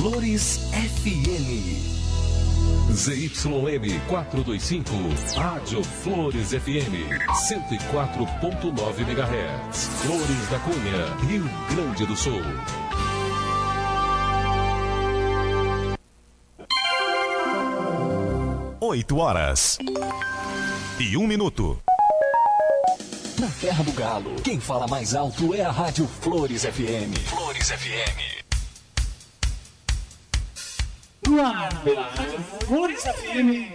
Flores FM. ZYM 425, Rádio Flores FM, 104.9 MHz, Flores da Cunha, Rio Grande do Sul. Oito horas e 1 minuto. Na Terra do Galo, quem fala mais alto é a Rádio Flores FM. Flores FM. No ar, pela Rádio Flores FM.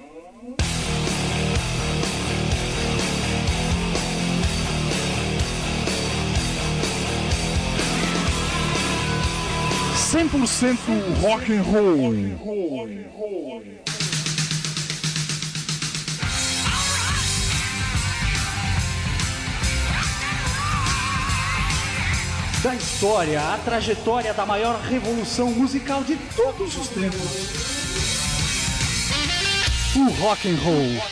Rock and roll. Da história, a trajetória da maior revolução musical de todos os tempos. O rock and roll.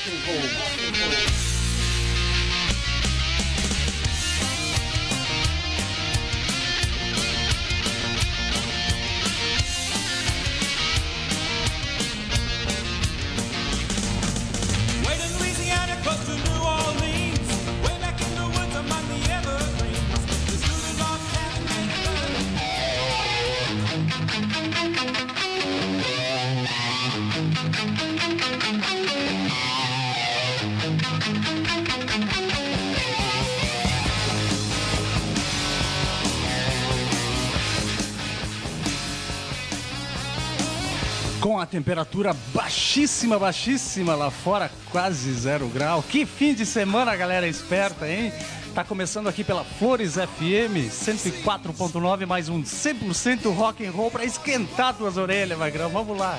Com a temperatura baixíssima lá fora, quase 0 grau. Que fim de semana, galera esperta, hein? Tá começando aqui pela Flores FM 104.9, mais um 100% rock and roll pra esquentar tuas orelhas, Magrão. Vamos lá.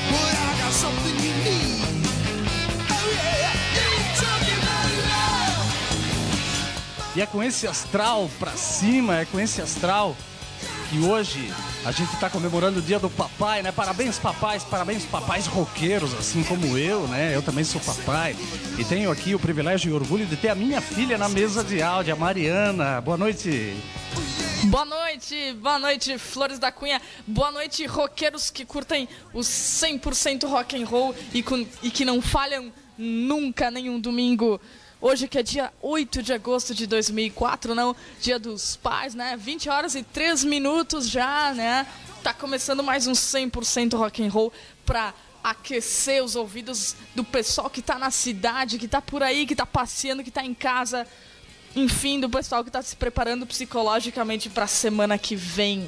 E é com esse astral pra cima, é com esse astral que hoje a gente tá comemorando o dia do papai, né? Parabéns papais roqueiros, assim como eu, né? Eu também sou papai e tenho aqui o privilégio e orgulho de ter a minha filha na mesa de áudio, a Mariana. Boa noite. Boa noite, Flores da Cunha. Boa noite, roqueiros que curtem o 100% rock and roll e que não falham nunca, nenhum domingo. Hoje que é dia 8 de agosto de 2004, não? Dia dos Pais, né? 20 horas e 3 minutos já, né? Tá começando mais um 100% rock and roll pra aquecer os ouvidos do pessoal que tá na cidade, que tá por aí, que tá passeando, que tá em casa. Enfim, do pessoal que tá se preparando psicologicamente pra semana que vem.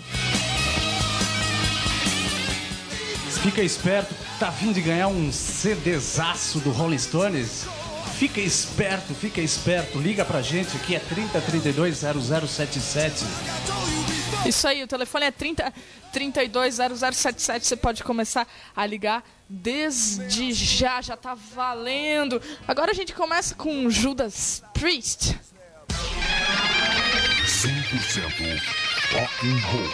Fica esperto, tá a fim de ganhar um CDzaço do Rolling Stones? Fica esperto, liga pra gente aqui, é 30320077. Isso aí, o telefone é 30320077, você pode começar a ligar desde já tá valendo. Agora a gente começa com Judas Priest. 100% rock and roll.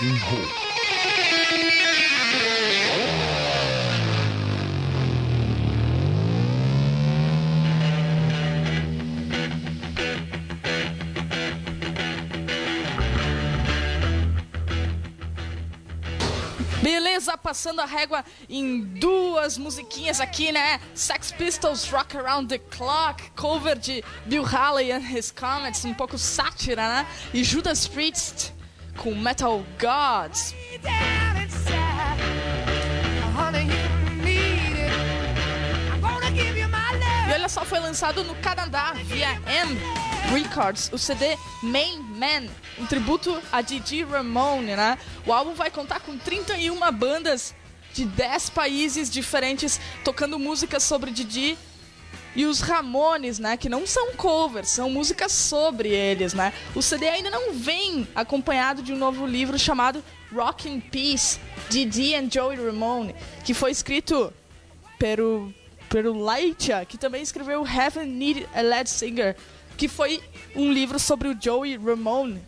and roll. Beleza, passando a régua em duas musiquinhas aqui, né? Sex Pistols, Rock Around the Clock, cover de Bill Haley and His Comets, um pouco sátira, né? E Judas Priest com Metal Gods. E olha só, foi lançado no Canadá via M Records, o CD Main Man, um tributo a Didi Ramone, né? O álbum vai contar com 31 bandas de 10 países diferentes tocando músicas sobre Didi e os Ramones, né? Que não são covers, são músicas sobre eles, né? O CD ainda não vem acompanhado de um novo livro chamado Rock in Peace, Didi and Joey Ramone, que foi escrito pelo Laitya, que também escreveu Heaven Need a Lead Singer, que foi um livro sobre o Joey Ramone.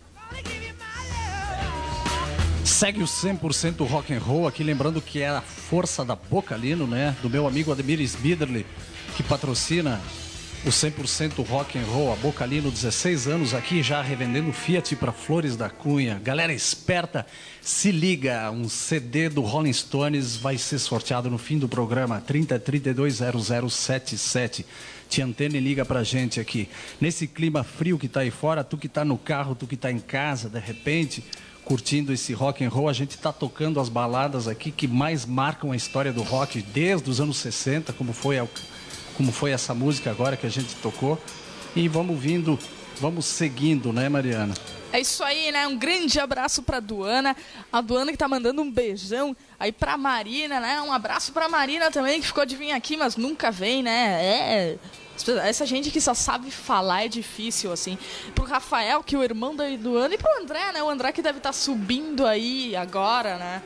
Segue o 100% rock and roll aqui, lembrando que é a força da Bocalino, né? Do meu amigo Ademir Smiderli, que patrocina o 100% rock and roll. A Bocalino, 16 anos aqui, já revendendo Fiat para Flores da Cunha. Galera esperta, se liga, um CD do Rolling Stones vai ser sorteado no fim do programa, 30320077. Te antena e liga pra gente aqui. Nesse clima frio que tá aí fora, tu que tá no carro, tu que tá em casa, de repente, curtindo esse rock and roll, a gente tá tocando as baladas aqui que mais marcam a história do rock desde os anos 60, como foi essa música agora que a gente tocou. E vamos seguindo, né, Mariana? É isso aí, né? Um grande abraço pra Duana. A Duana que tá mandando um beijão aí pra Marina, né? Um abraço pra Marina também, que ficou de vir aqui, mas nunca vem, né? Essa gente que só sabe falar é difícil, assim. Pro Rafael, que é o irmão da Duana, e pro André, né? O André que deve estar subindo aí agora, né?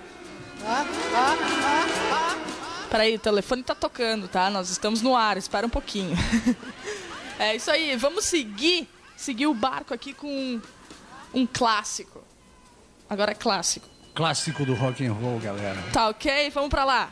Peraí, o telefone tá tocando, tá? Nós estamos no ar, espera um pouquinho. É isso aí, vamos seguir o barco aqui com um clássico. Agora é clássico. Clássico do rock and roll, galera. Tá ok? Vamos pra lá.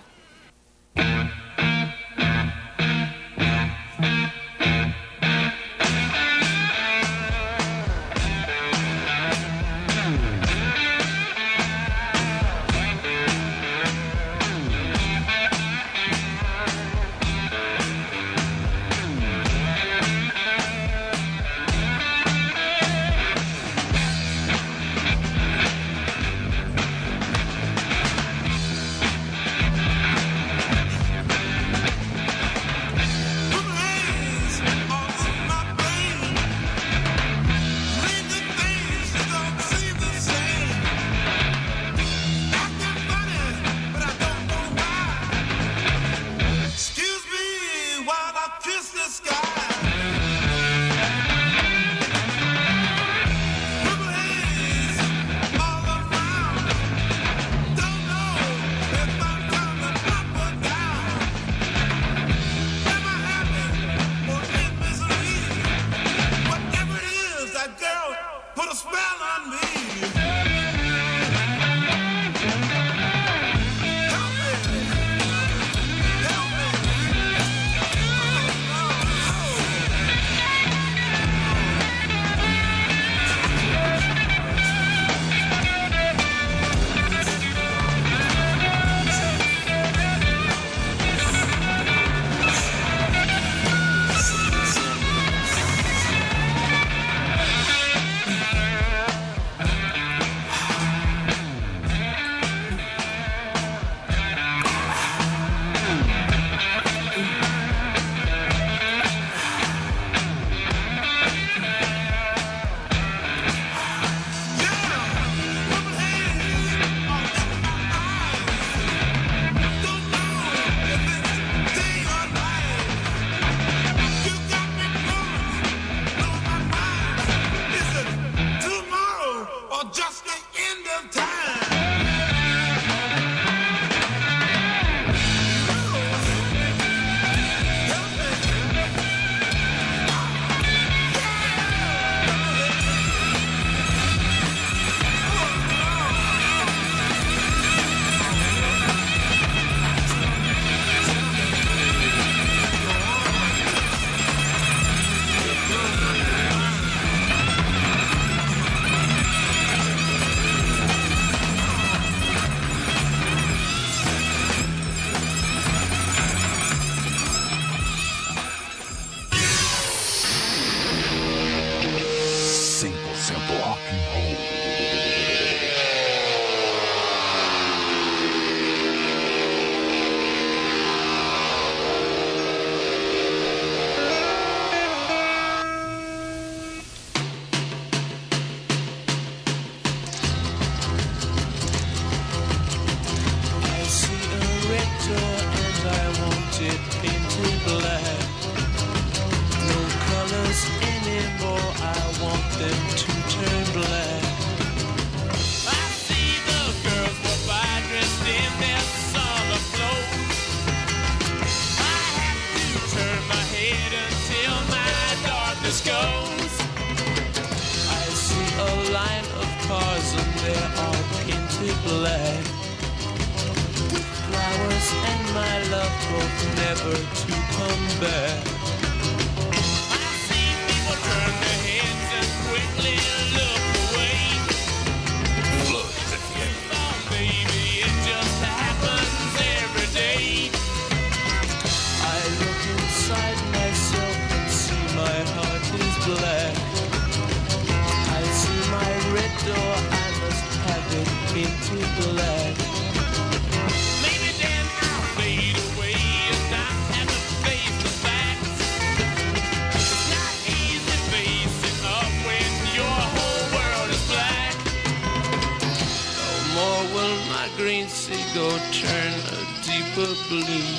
black, with flowers and my love hope never to come back. I see people turn their heads and quickly look away. Flores FM. Oh baby, it just happens every day. I look inside myself and see my heart is black. I see my red door, I must have it painted black. Maybe then I'll fade away and not have to face the facts. It's not easy facing up when your whole world is black. No more will my green seagull turn a deeper blue.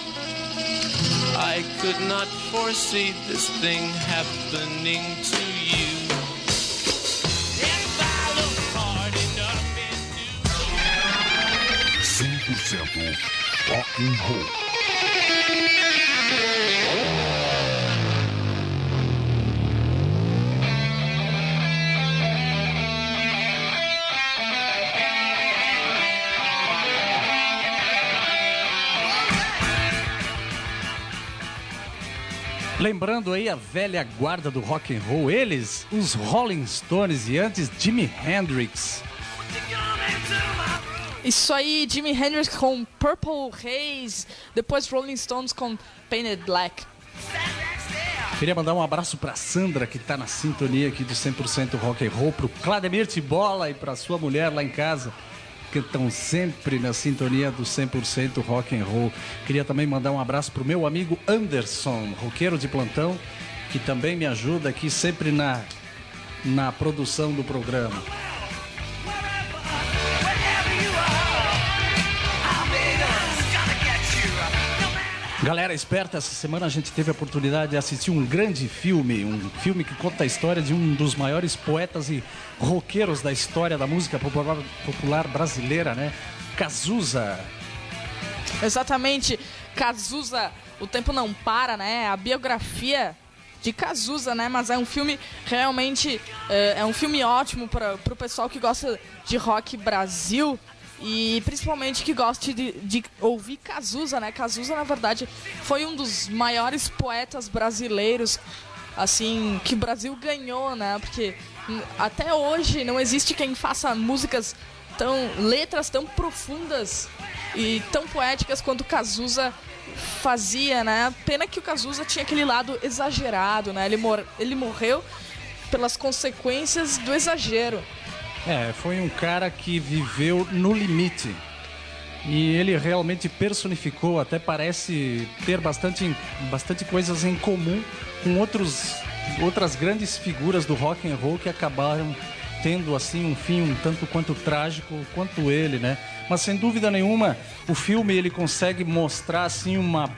I could not foresee this thing happening to you. If I look hard enough into 100% rock and roll. Lembrando aí a velha guarda do rock and roll, eles, os Rolling Stones e antes Jimi Hendrix. Isso aí, Jimi Hendrix com Purple Haze, depois Rolling Stones com Painted Black. Queria mandar um abraço pra Sandra, que tá na sintonia aqui do 100% rock and roll, pro Clademir Tibola e pra sua mulher lá em casa, que estão sempre na sintonia do 100% rock and roll. Queria também mandar um abraço pro meu amigo Anderson, roqueiro de plantão, que também me ajuda aqui sempre na produção do programa. Galera esperta, essa semana a gente teve a oportunidade de assistir um grande filme, um filme que conta a história de um dos maiores poetas e roqueiros da história da música popular brasileira, né? Cazuza. Exatamente, Cazuza, O Tempo Não Para, né? A biografia de Cazuza, né? Mas é um filme realmente, é um filme ótimo para o pessoal que gosta de rock Brasil. E principalmente que goste de ouvir Cazuza, né? Cazuza, na verdade, foi um dos maiores poetas brasileiros, assim, que o Brasil ganhou, né? Porque até hoje não existe quem faça letras tão profundas e tão poéticas quanto Cazuza fazia, né? Pena que o Cazuza tinha aquele lado exagerado, né? Ele morreu pelas consequências do exagero. Foi um cara que viveu no limite. E ele realmente personificou, até parece ter bastante coisas em comum com outras grandes figuras do rock and roll que acabaram tendo assim um fim um tanto quanto trágico quanto ele, né? Mas sem dúvida nenhuma, o filme ele consegue mostrar assim uma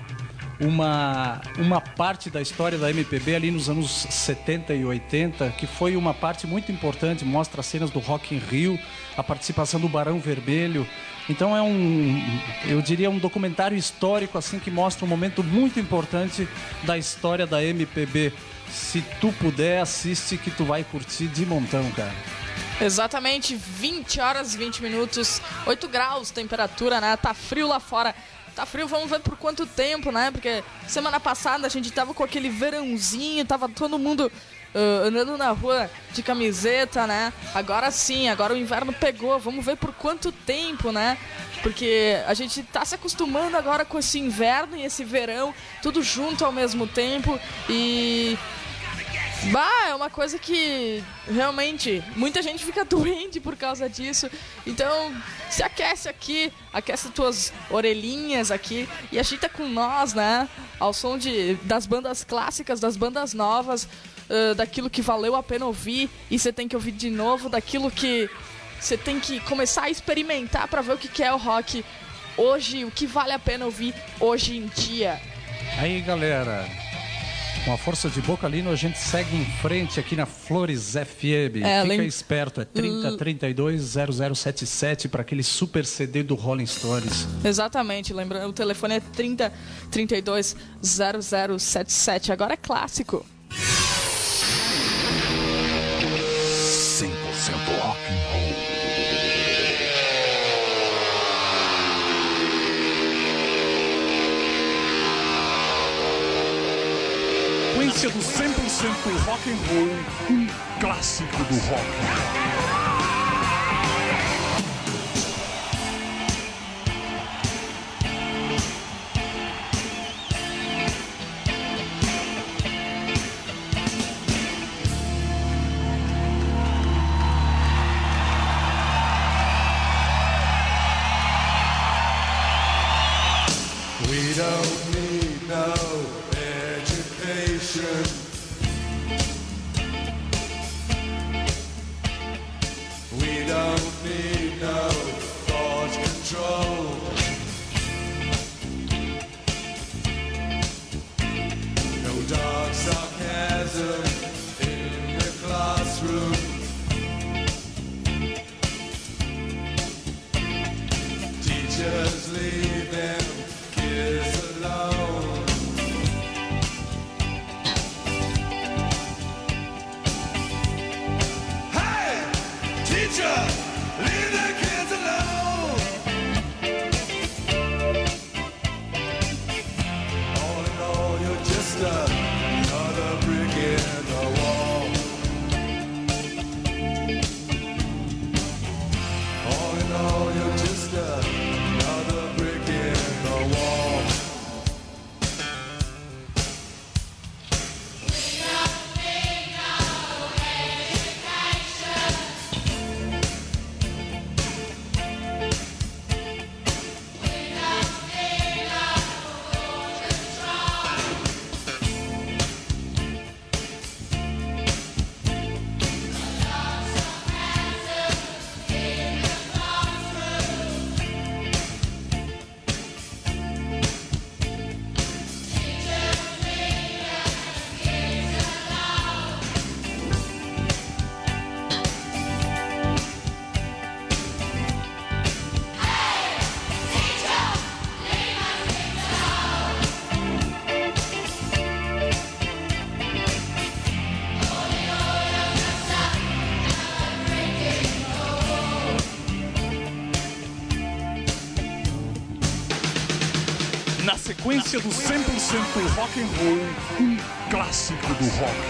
parte da história da MPB ali nos anos 70 e 80, que foi uma parte muito importante, mostra as cenas do Rock in Rio, a participação do Barão Vermelho. Então eu diria um documentário histórico assim que mostra um momento muito importante da história da MPB. Se tu puder, assiste que tu vai curtir de montão, cara. Exatamente, 20 horas e 20 minutos, 8 graus temperatura, né? Tá frio lá fora. Tá frio, vamos ver por quanto tempo, né? Porque semana passada a gente tava com aquele verãozinho, tava todo mundo andando na rua de camiseta, né? Agora sim, agora o inverno pegou, vamos ver por quanto tempo, né? Porque a gente tá se acostumando agora com esse inverno e esse verão, tudo junto ao mesmo tempo e... é uma coisa que realmente muita gente fica doente por causa disso. Então se aquece aqui, aquece tuas orelhinhas aqui e agita com nós, né? Ao som das bandas clássicas, das bandas novas, daquilo que valeu a pena ouvir e você tem que ouvir de novo, daquilo que você tem que começar a experimentar para ver o que é o rock hoje, o que vale a pena ouvir hoje em dia. Aí, galera, com a força de Bocalino, a gente segue em frente aqui na Flores FM. Fica esperto, é 3032-0077 para aquele super CD do Rolling Stones. Exatamente, lembrando, o telefone é 3032-0077. Agora é clássico. 100% rock and roll. sequência do 100% rock and roll, um clássico do rock. We don't need no education. We don't need no thought control. No dark sarcasm in the classroom. Teachers leave them kids alone. Hey, teacher, leave the kids alone. All in all, you're just another brick in the wall. All in all, you're just another brick in the wall. Na sequência do 100% rock and roll, um clássico do rock.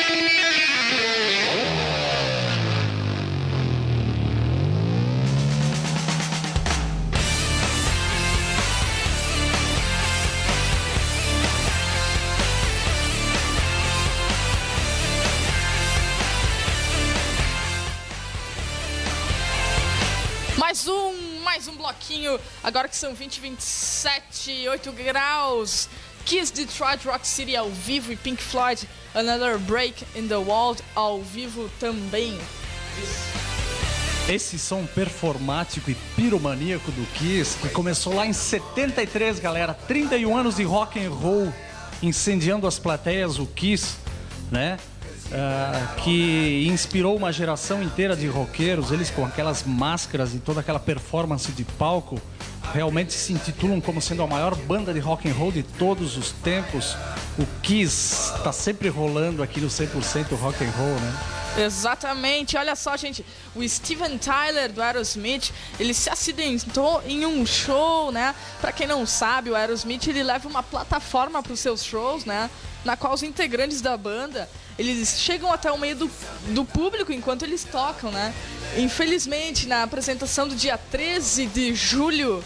Mais um bloquinho, agora que são 27, 8 graus. Kiss, Detroit Rock City ao vivo e Pink Floyd, Another Break in the Wall ao vivo também. Esse som performático e piromaníaco do Kiss, que começou lá em 73, galera, 31 anos de rock and roll, incendiando as plateias, o Kiss, né? Que inspirou uma geração inteira de roqueiros. Eles com aquelas máscaras e toda aquela performance de palco realmente se intitulam como sendo a maior banda de rock and roll de todos os tempos. O Kiss tá sempre rolando aqui no 100% rock and roll, né? Exatamente, olha só, gente, o Steven Tyler do Aerosmith, ele se acidentou em um show, né? Pra quem não sabe, o Aerosmith, ele leva uma plataforma pros seus shows, né? Na qual os integrantes da banda, eles chegam até o meio do público enquanto eles tocam, né? Infelizmente, na apresentação do dia 13 de julho,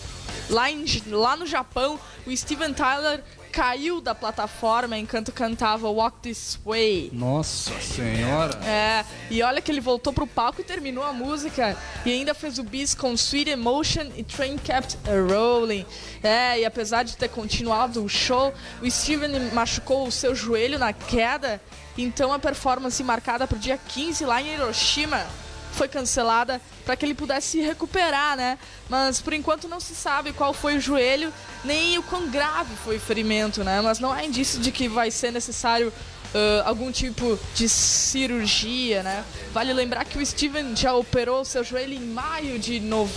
lá no Japão, o Steven Tyler caiu da plataforma enquanto cantava Walk This Way. Nossa senhora! E olha que ele voltou pro palco e terminou a música. E ainda fez o bis com Sweet Emotion e Train Kept a-Rolling. E apesar de ter continuado o show, o Steven machucou o seu joelho na queda. Então a performance marcada pro dia 15 lá em Hiroshima foi cancelada para que ele pudesse se recuperar, né? Mas por enquanto não se sabe qual foi o joelho, nem o quão grave foi o ferimento, né? Mas não há indício de que vai ser necessário algum tipo de cirurgia, né? Vale lembrar que o Steven já operou seu joelho em maio de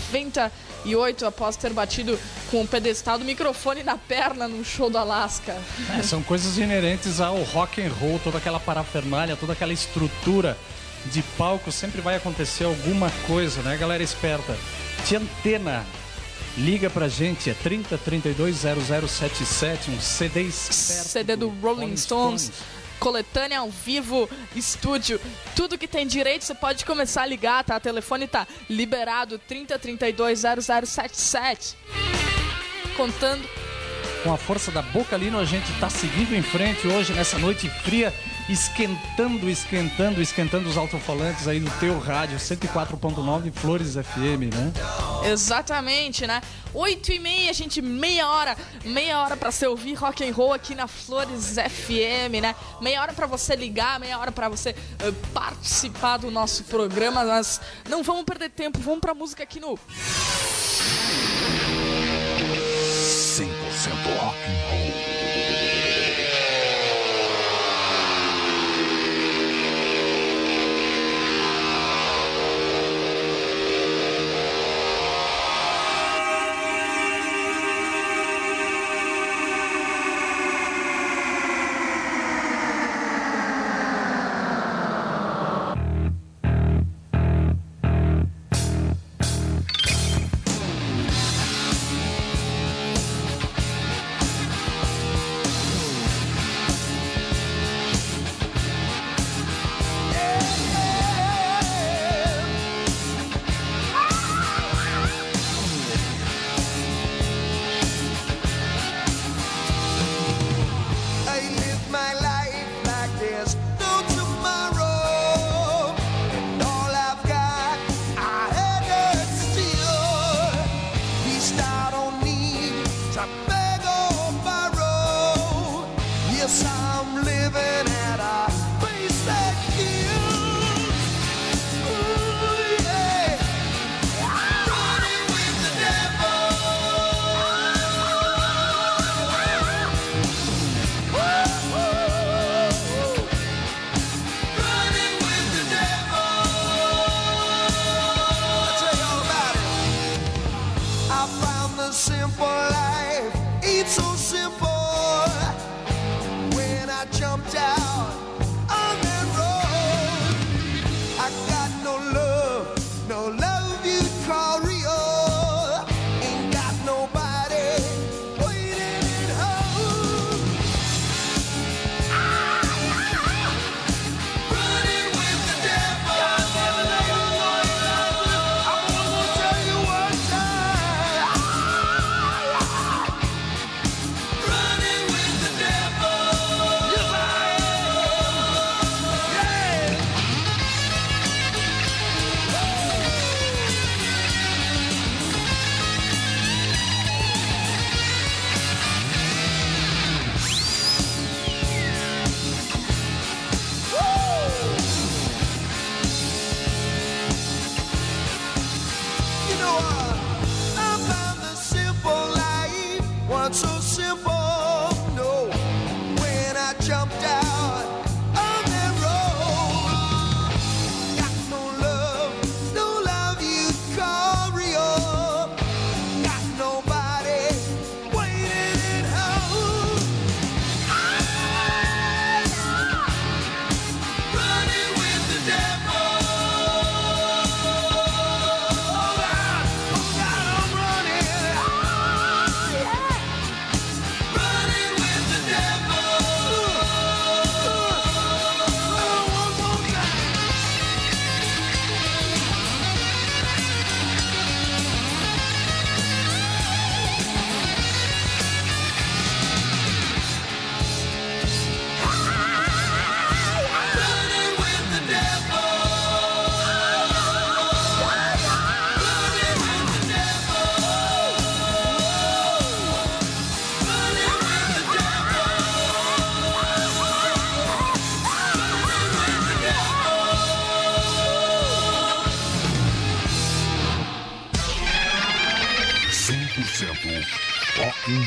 98, após ter batido com o pedestal do microfone na perna num show do Alaska. São coisas inerentes ao rock and roll, toda aquela parafernália, toda aquela estrutura de palco, sempre vai acontecer alguma coisa, né, galera esperta? Tia Antena, liga pra gente, é 30 32 0077, um CD esperto. CD do Rolling Stones, coletânea ao vivo, estúdio, tudo que tem direito, você pode começar a ligar, tá? O telefone tá liberado, 30 32 0077. Contando com a força da Bocalino, a gente tá seguindo em frente hoje, nessa noite fria, esquentando os alto-falantes aí no teu rádio, 104.9 Flores FM, né? Exatamente, né? 8h30, gente, meia hora pra você ouvir rock and roll aqui na Flores FM, né? Meia hora pra você ligar, meia hora pra você participar do nosso programa, mas não vamos perder tempo, vamos pra música aqui no 100% rock and roll.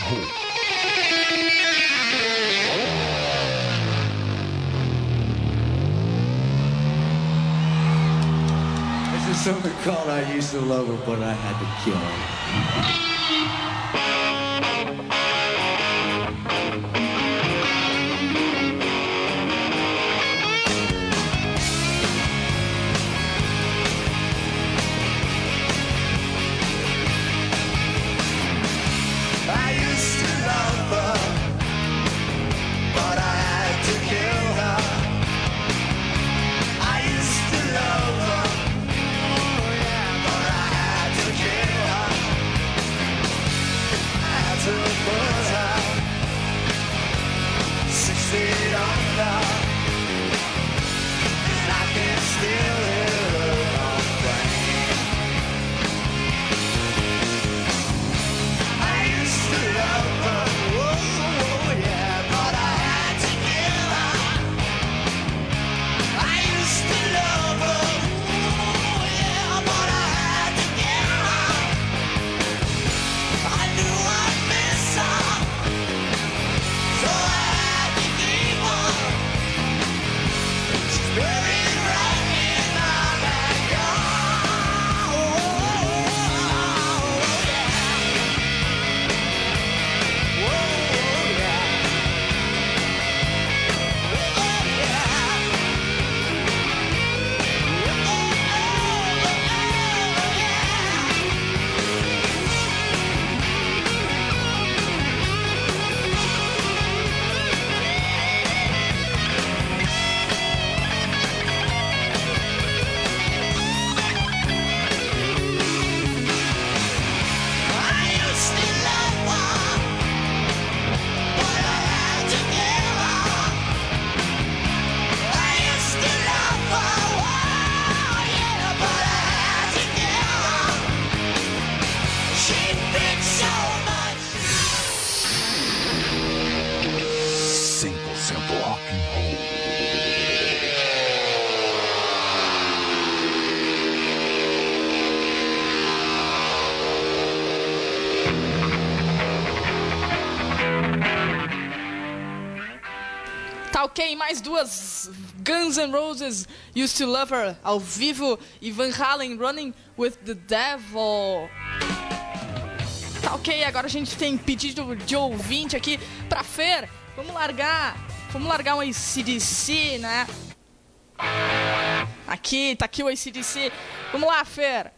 roll. This is something called I Used to Love Her, but I Had to Kill Her. Tá ok, mais duas Guns N' Roses, Used to Love Her, ao vivo, e Van Halen, Running with the Devil. Tá ok, agora a gente tem pedido de ouvinte aqui pra Fer. Vamos largar um AC/DC, né? Aqui, tá aqui o AC/DC. Vamos lá, Fer.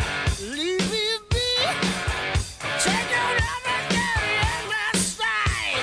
Take your love and carry in my stride.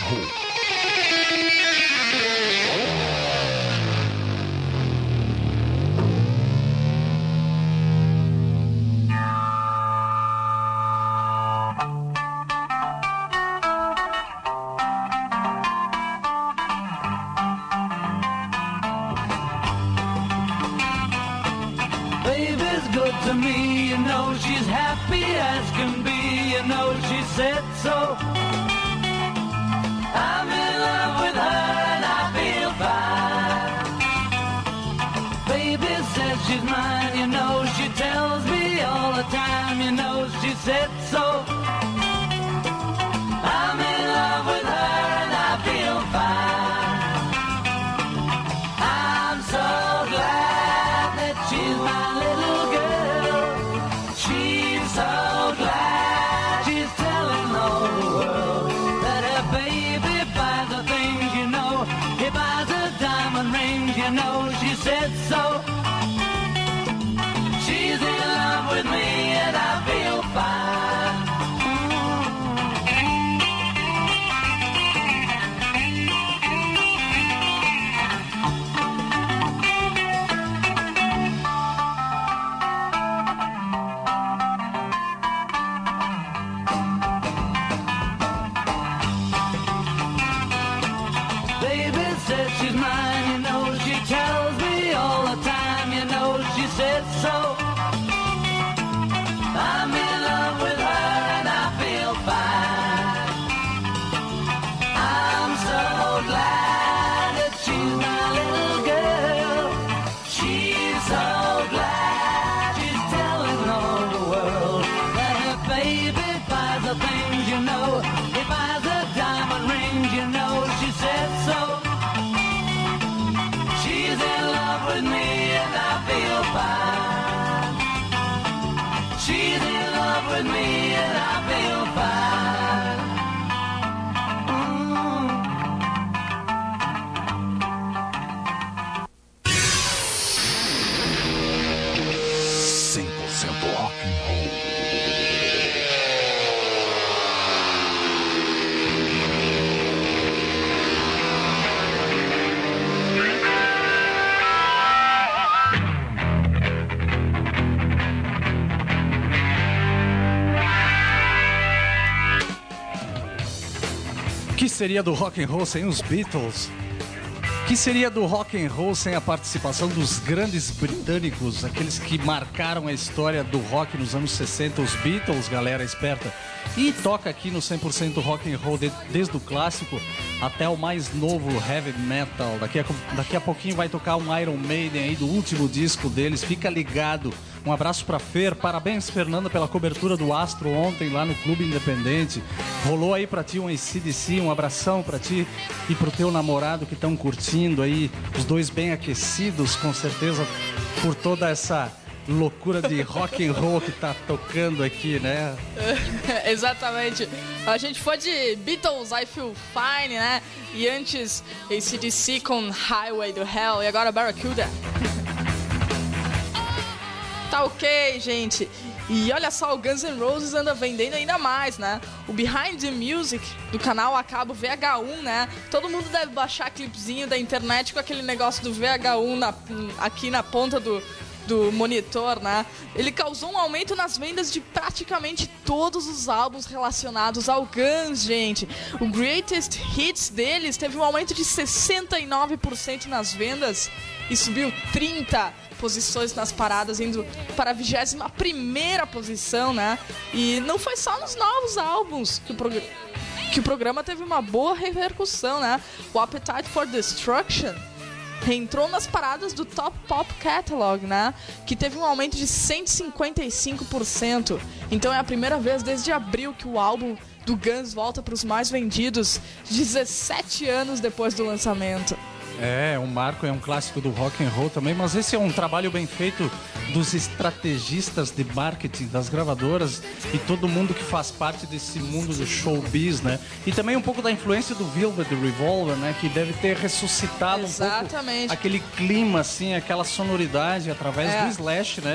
Roll. Baby's good to me, you know she's happy as can be, you know she said so. I'm in love with her and I feel fine. Baby says she's mine, you know she tells me all the time, you know she said so. I'm in love with her and I feel fine. I'm so glad that she's my little girl. She's so glad she's telling all the world that her baby buys the things, you know. He buys her diamond rings, you know. She said so. She's in love with me and I feel fine. Baby says she's mine, you know, she tells me all the time, you know, she said so. I'm in love with her and I feel fine. I'm so glad that she's my little girl. She's so glad she's telling all the world that her baby buys the things, you know. He buys her diamond rings, you know, she said so. She's in love with me and I feel fine. She's in love with me and I feel fine. Rock and Roll. O que seria do rock and roll sem os Beatles? O que seria do rock and roll sem a participação dos grandes britânicos, aqueles que marcaram a história do rock nos anos 60, os Beatles, galera esperta. E toca aqui no 100% rock and roll, desde o clássico até o mais novo heavy metal. Daqui a pouquinho vai tocar um Iron Maiden aí do último disco deles, fica ligado. Um abraço pra Fer, parabéns Fernanda pela cobertura do Astro ontem lá no Clube Independente. Rolou aí pra ti um AC/DC, um abração pra ti e pro teu namorado que estão curtindo aí, os dois bem aquecidos com certeza por toda essa loucura de rock and roll que tá tocando aqui, né? Exatamente. A gente foi de Beatles, I Feel Fine, né? E antes AC/DC com Highway to Hell e agora Barracuda. Tá ok, gente. E olha só, o Guns N' Roses anda vendendo ainda mais, né? O Behind the Music do canal a cabo VH1, né? Todo mundo deve baixar clipezinho da internet com aquele negócio do VH1 aqui na ponta do monitor, né? Ele causou um aumento nas vendas de praticamente todos os álbuns relacionados ao Guns, gente. O Greatest Hits deles teve um aumento de 69% nas vendas e subiu 30 posições nas paradas, indo para a 21ª posição, né? E não foi só nos novos álbuns que o programa teve uma boa repercussão, né? O Appetite for Destruction entrou nas paradas do Top Pop Catalog, né? Que teve um aumento de 155%. Então é a primeira vez desde abril que o álbum do Guns volta para os mais vendidos 17 anos depois do lançamento. É um marco, é um clássico do rock and roll também, mas esse é um trabalho bem feito dos estrategistas de marketing, das gravadoras e todo mundo que faz parte desse mundo do showbiz, né? E também um pouco da influência do Velvet Revolver, né? Que deve ter ressuscitado um pouco aquele clima, assim, aquela sonoridade através do Slash, né?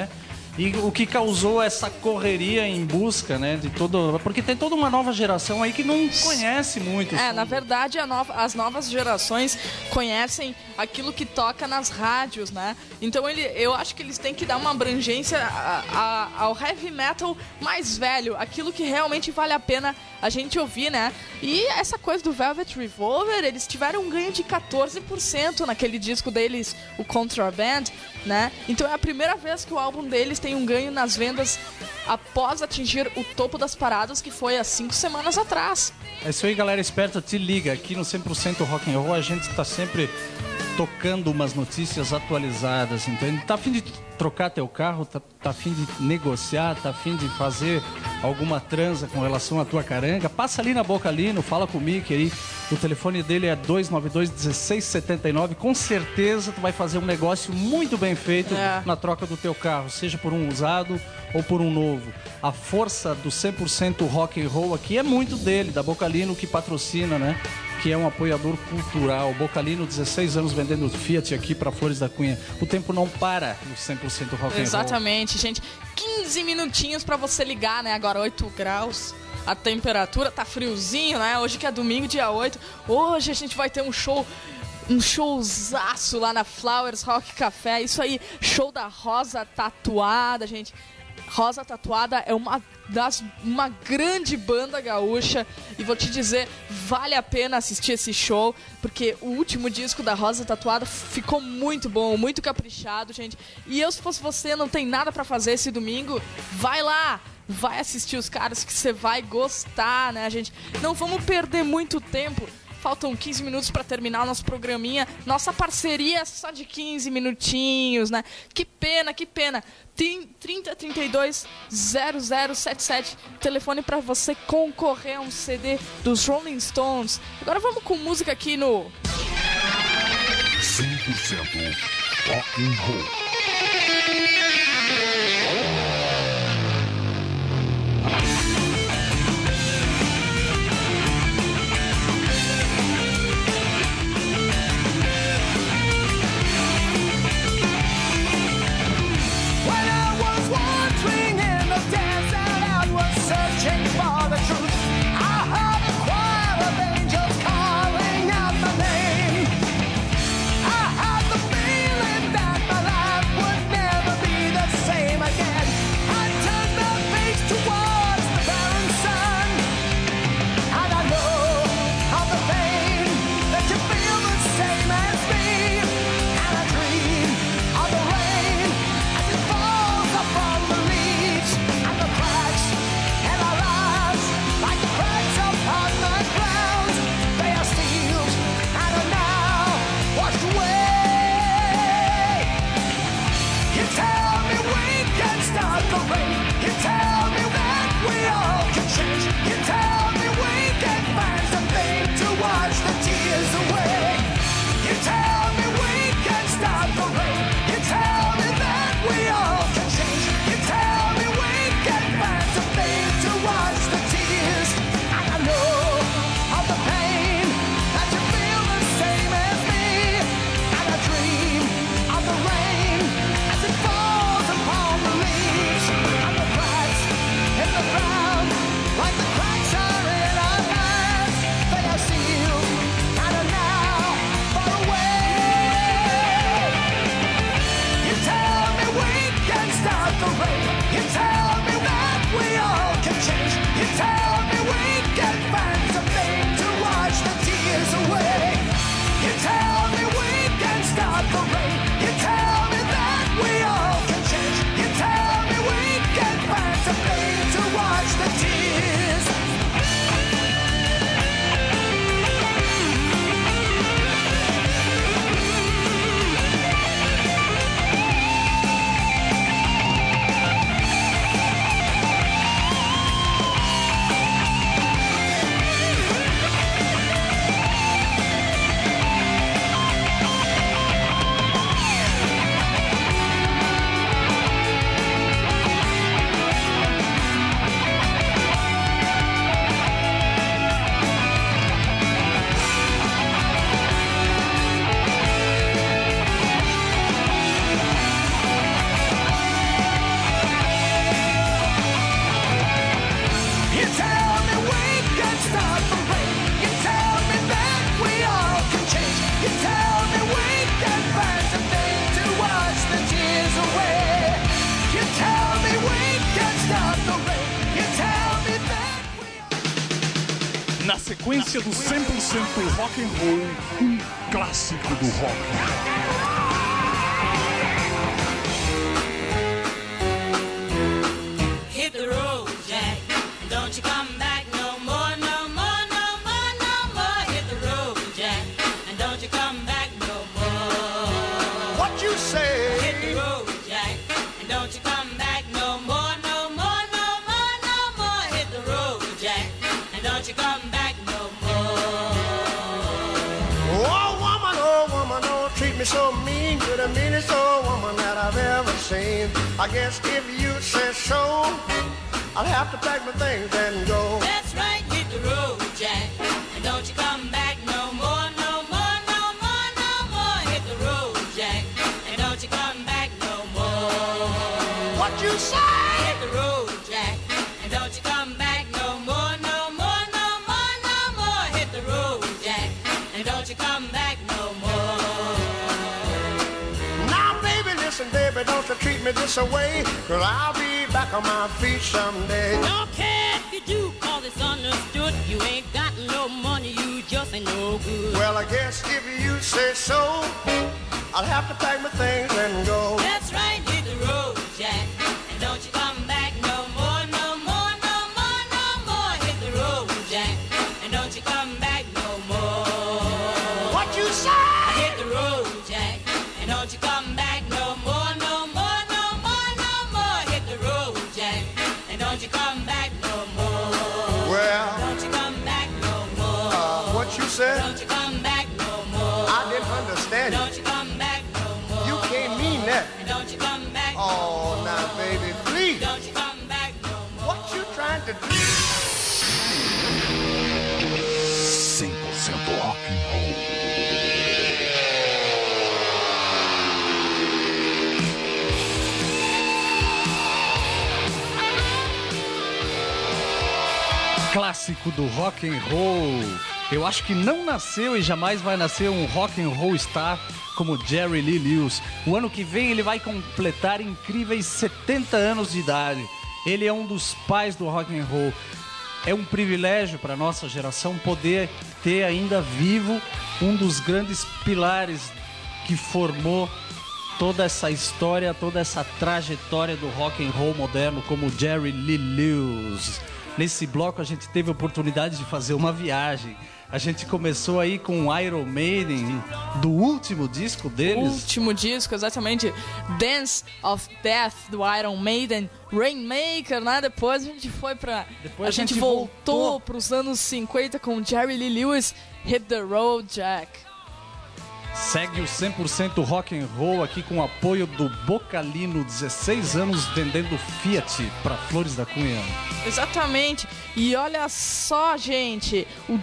E o que causou essa correria em busca, né, de todo... Porque tem toda uma nova geração aí que não conhece muito. Na verdade, as novas gerações conhecem aquilo que toca nas rádios, né? Então eu acho que eles têm que dar uma abrangência ao heavy metal mais velho, aquilo que realmente vale a pena a gente ouvir, né? E essa coisa do Velvet Revolver, eles tiveram um ganho de 14% naquele disco deles, o Contraband, né? Então é a primeira vez que o álbum deles tem um ganho nas vendas após atingir o topo das paradas, que foi há 5 semanas atrás. É isso aí, galera esperta, te liga. Aqui no 100% Rock and Roll a gente tá sempre tocando umas notícias atualizadas, entende? Tá a fim de trocar teu carro, tá a fim de negociar, tá a fim de fazer alguma transa com relação à tua caranga, passa ali na Bocalino, fala com o Mickey aí, o telefone dele é 292-1679, com certeza tu vai fazer um negócio muito bem feito na troca do teu carro, seja por um usado ou por um novo. A força do 100% Rock and Roll aqui é muito dele, da Bocalino, que patrocina, né? Que é um apoiador cultural. Bocalino, 16 anos vendendo Fiat aqui para Flores da Cunha. O tempo não para no 100% Rock and Roll. Exatamente, gente. 15 minutinhos para você ligar, né? Agora 8 graus. A temperatura tá friozinho, né? Hoje que é domingo, dia 8. Hoje a gente vai ter um showzaço lá na Flowers Rock Café. Isso aí, show da Rosa Tatuada, gente. Rosa Tatuada é uma grande banda gaúcha e vou te dizer, vale a pena assistir esse show, porque o último disco da Rosa Tatuada ficou muito bom, muito caprichado, gente. E eu, se fosse você, não tem nada pra fazer esse domingo, vai lá, vai assistir os caras que você vai gostar, né, gente? Não vamos perder muito tempo. Faltam 15 minutos para terminar o nosso programinha. Nossa parceria é só de 15 minutinhos, né? Que pena, que pena. Tem 3032-0077. Telefone para você concorrer a um CD dos Rolling Stones. Agora vamos com música aqui no... 100% Rock and Roll. sequência do 100% rock and roll, um clássico do rock. Hit the road, Jack, and don't you come back no more, no more, no more, no more. Hit the road, Jack, and don't you come back no more. What you say? Hit the road, Jack, and don't you come back no more, no more, no more, no more. Hit the road, Jack, and don't you come back no more. Oh woman, don't treat me so mean. You're the meanest old woman that I've ever seen. I guess if you say so, I'll have to pack my things and go. That's right, hit the road, Jack, and don't you come back no more, no more, no more, no more. Hit the road, Jack, and don't you come back no more. What you say? Hit the road, Jack, and don't you come back no more, no more, no more, no more. Hit the road, Jack, and don't you come back no more. Now baby, listen baby, don't you treat me this away, 'cause I'll be back on my feet someday. Don't care if you do, 'cause it's understood. You ain't got no money, you just ain't no good. Well, I guess if you say so, I'll have to pack my things and go. That's right, hit the road, Jack, and don't you come back no more, no more, no more, no more. Hit the road, Jack, and don't you come back no more. What you say? Hit the road, Jack, and don't you come back no more, no more, no more, no more. Hit the road, Jack, and don't you come back no more. Well, Don't you come back no more. what you said? Don't you come back no more. I didn't understand Don't you. you come back no more. You can't mean that. And don't you come back no Oh, more. now baby, please. Don't you come back no more. What you trying to do? 100% rock and roll. Clássico do rock and roll. Eu acho que não nasceu e jamais vai nascer um rock and roll star como Jerry Lee Lewis. O ano que vem ele vai completar incríveis 70 anos de idade. Ele é um dos pais do rock and roll. É um privilégio para nossa geração poder ter ainda vivo um dos grandes pilares que formou toda essa história, toda essa trajetória do rock and roll moderno como Jerry Lee Lewis. Nesse bloco a gente teve a oportunidade de fazer uma viagem. A gente começou aí com o Iron Maiden, do último disco deles. Último disco, exatamente. Dance of Death, do Iron Maiden. Rainmaker, né? Depois a gente foi pra... Depois a gente voltou pros anos 50 com Jerry Lee Lewis, Hit the Road, Jack. Segue o 100% rock and roll aqui com o apoio do Bocalino, 16 anos vendendo Fiat para Flores da Cunha. Exatamente. E olha só, gente, um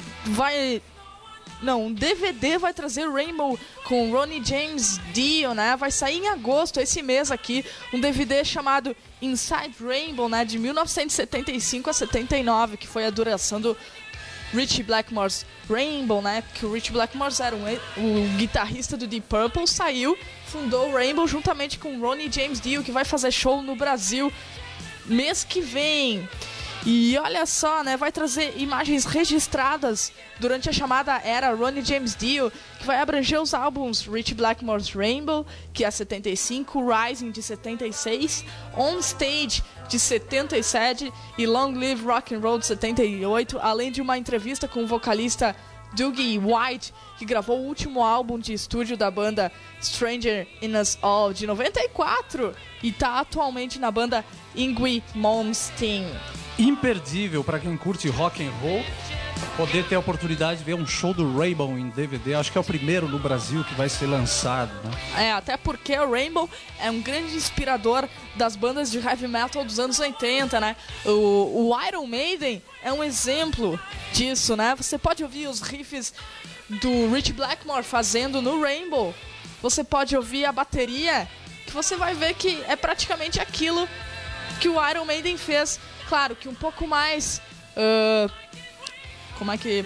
DVD vai trazer Rainbow com Ronnie James Dio, né? Vai sair em agosto, esse mês aqui, um DVD chamado Inside Rainbow, né? De 1975 a 79, que foi a duração do Ritchie Blackmore's Rainbow, né? Que o Ritchie Blackmore era o guitarrista do Deep Purple, saiu, fundou o Rainbow juntamente com Ronnie James Dio, que vai fazer show no Brasil mês que vem. E olha só, né? Vai trazer imagens registradas durante a chamada era Ronnie James Dio, que vai abranger os álbuns Ritchie Blackmore's Rainbow, que é 75, Rising, de 76, On Stage, de 77 e Long Live Rock and Roll, de 78, além de uma entrevista com o vocalista Dougie White, que gravou o último álbum de estúdio da banda Stranger in Us All, de 94, e está atualmente na banda Yngwie Malmsteen. Imperdível para quem curte rock and roll poder ter a oportunidade de ver um show do Rainbow em DVD. Acho que é o primeiro no Brasil que vai ser lançado, né? Até porque o Rainbow é um grande inspirador das bandas de heavy metal dos anos 80, né? O Iron Maiden é um exemplo disso, né? Você pode ouvir os riffs do Ritchie Blackmore fazendo no Rainbow. Você pode ouvir a bateria, que você vai ver que é praticamente aquilo que o Iron Maiden fez. Claro que um pouco mais... como é que...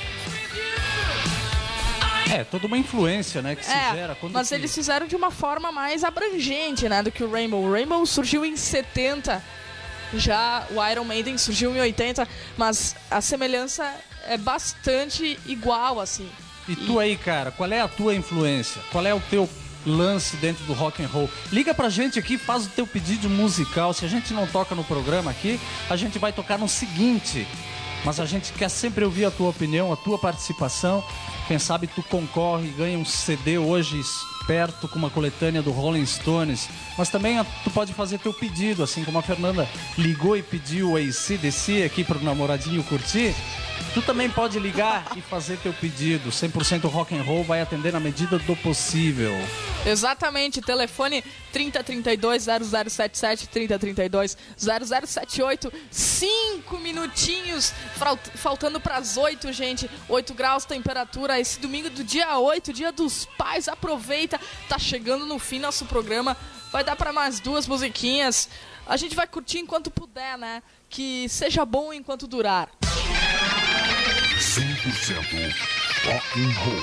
É, toda uma influência, né, que se gera. Mas eles fizeram de uma forma mais abrangente, né, do que o Rainbow. O Rainbow surgiu em 70 Já o Iron Maiden surgiu em 80, mas a semelhança é bastante igual, assim. E tu aí, cara, qual é a tua influência? Qual é o teu lance dentro do rock and roll? Liga pra gente aqui, faz o teu pedido musical. Se a gente não toca no programa aqui, a gente vai tocar no seguinte. Mas a gente quer sempre ouvir a tua opinião, a tua participação. Quem sabe tu concorre e ganha um CD hoje esperto com uma coletânea do Rolling Stones. Mas também tu pode fazer teu pedido, assim como a Fernanda ligou e pediu o AC/DC aqui pro namoradinho curtir. Tu também pode ligar e fazer teu pedido. 100% rock and roll vai atender na medida do possível. Exatamente, telefone 3032-0077, 3032-0078, 5 minutinhos, faltando pras 8, gente, 8 graus temperatura, esse domingo do dia 8, dia dos pais, aproveita, tá chegando no fim nosso programa, vai dar pra mais 2 musiquinhas, a gente vai curtir enquanto puder, né, que seja bom enquanto durar. 100% rock and roll.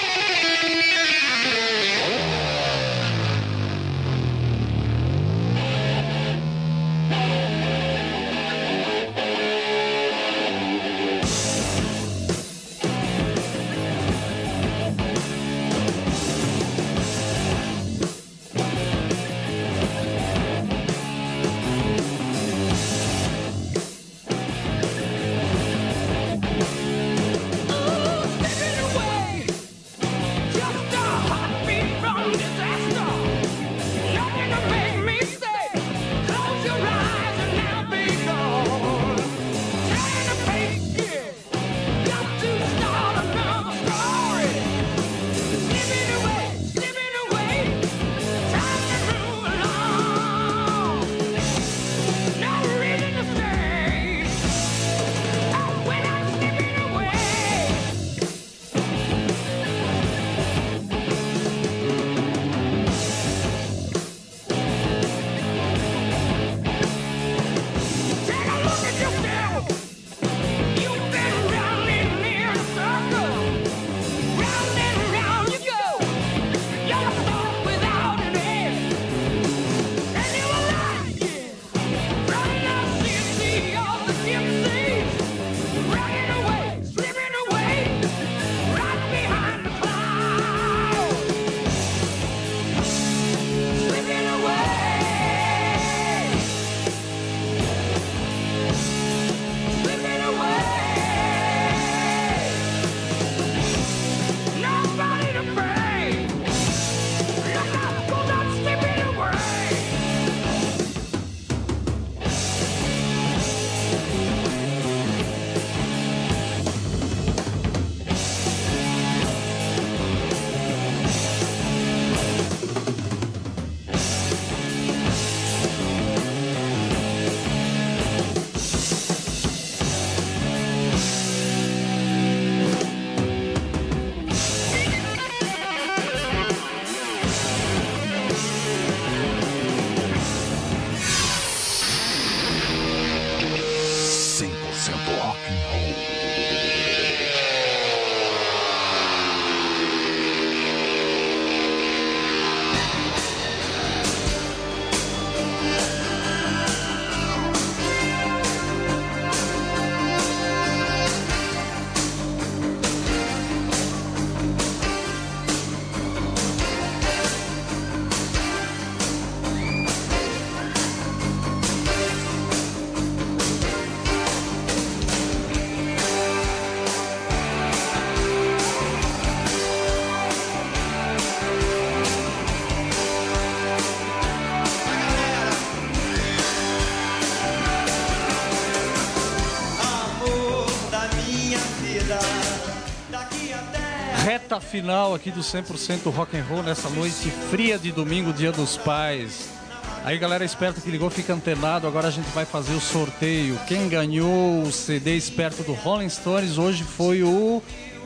Reta final aqui do 100% rock and roll nessa noite fria de domingo, dia dos pais. Aí galera esperta que ligou, fica antenado, agora a gente vai fazer o sorteio. Quem ganhou o CD esperto do Rolling Stones hoje foi o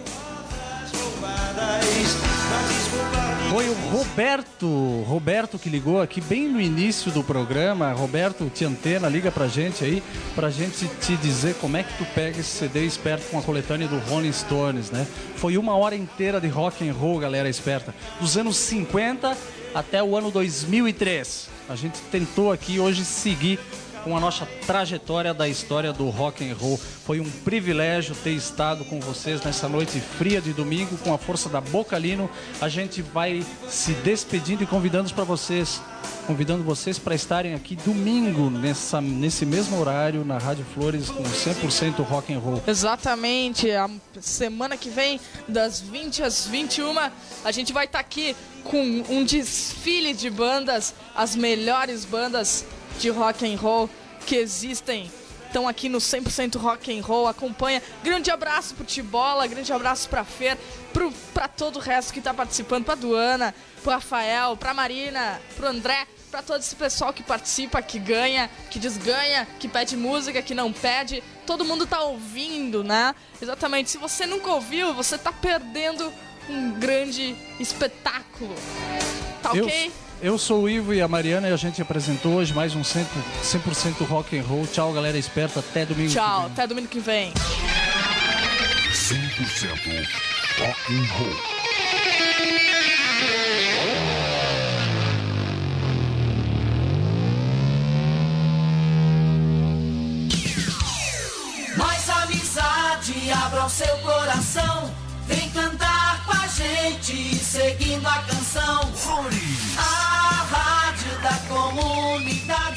Roberto que ligou aqui bem no início do programa. Roberto, te antena, liga pra gente aí, pra gente te dizer como é que tu pega esse CD esperto com a coletânea do Rolling Stones, né? Foi 1 hora inteira de rock and roll, galera esperta, dos anos 50 até o ano 2003. A gente tentou aqui hoje seguir com a nossa trajetória da história do rock and roll. Foi um privilégio ter estado com vocês nessa noite fria de domingo, com a força da Bocalino. A gente vai se despedindo e convidando vocês para estarem aqui domingo, nesse mesmo horário, na Rádio Flores, com 100% rock and roll. Exatamente, a semana que vem, das 20 às 21, a gente vai estar aqui com um desfile de bandas, as melhores bandas de rock and roll que existem. Estão aqui no 100% rock and roll, acompanha. Grande abraço pro Tibola, grande abraço pra Fer, pra todo o resto que tá participando, pra Duana, pro Rafael, pra Marina, pro André, pra todo esse pessoal que participa, que ganha, que desganha, que pede música, que não pede. Todo mundo tá ouvindo, né? Exatamente. Se você nunca ouviu, você tá perdendo um grande espetáculo. Tá ok? Eu sou o Ivo e a Mariana e a gente apresentou hoje mais um 100% rock and roll. Tchau, galera esperta. Até domingo. Tchau, até domingo que vem. 100% rock and roll. Mais amizade, abra o seu coração. Vem cantar com a gente, seguindo a canção. A rádio da comunidade.